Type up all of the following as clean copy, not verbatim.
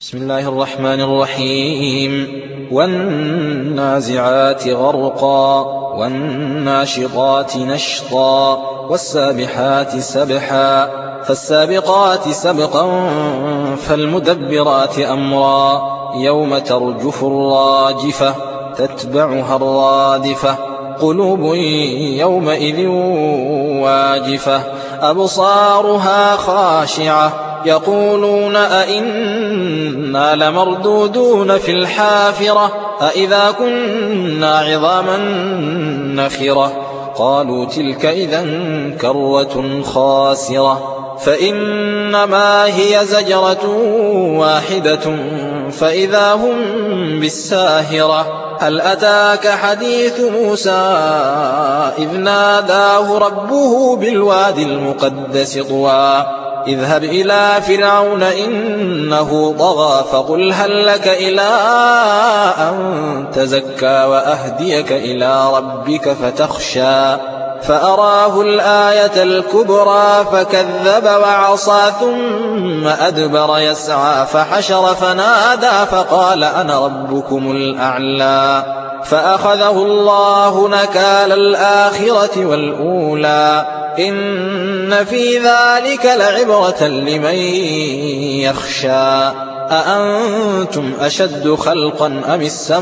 بسم الله الرحمن الرحيم والنازعات غرقا والناشطات نشطا والسابحات سبحا فالسابقات سبقا فالمدبرات أمرا يوم ترجف الراجفة تتبعها الرادفة قلوب يومئذ واجفة أبصارها خاشعة يقولون أئنا لمردودون في الحافرة أئذا كنا عظاما نخرة قالوا تلك إذا كرة خاسرة فإنما هي زجرة واحدة فإذا هم بالساهرة هل أتاك حديث موسى إذ ناداه ربه بالوادي المقدس طوى اذهب إلى فرعون إنه طغى فقل هل لك إلى أن تزكى وأهديك إلى ربك فتخشى فأراه الآية الكبرى فكذب وعصى ثم أدبر يسعى فحشر فنادى فقال أنا ربكم الأعلى فأخذه الله نكال الآخرة والأولى إن في ذلك لعبرة لمن يخشى أأنتم أشد خلقا أم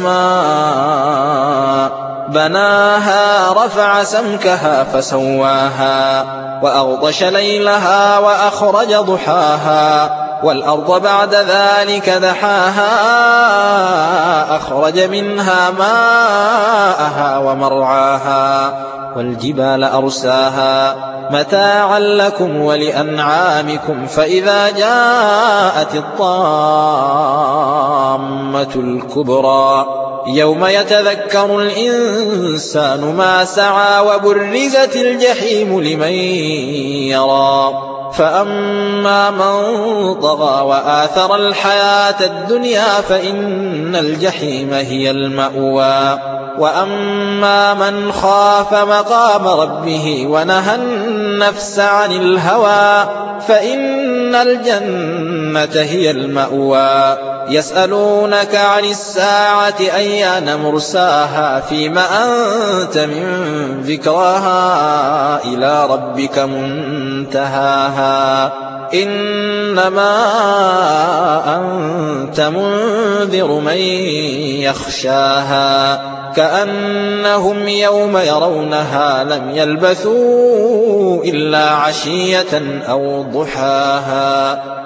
السماء بناها رفع سمكها فسواها وأغطش ليلها وأخرج ضحاها والأرض بعد ذلك دحاها أخرج منها ماءها ومرعاها والجبال أرساها متاعا لكم ولأنعامكم فإذا جاءت الطامة الكبرى يوم يتذكر الإنسان ما سعى وبرزت الجحيم لمن يرى فأما من طغى وآثر الحياة الدنيا فإن الجحيم هي المأوى وأما من خاف مقام ربه ونهى النفس عن الهوى فإن الجنة هي المأوى يسألونك عن الساعة أيان مرساها فيما أنت من ذكراها إلى ربك منتهاها إنما أنت منذر من يخشاها كأنهم يوم يرونها لم يلبثوا إلا عشية أو ضحاها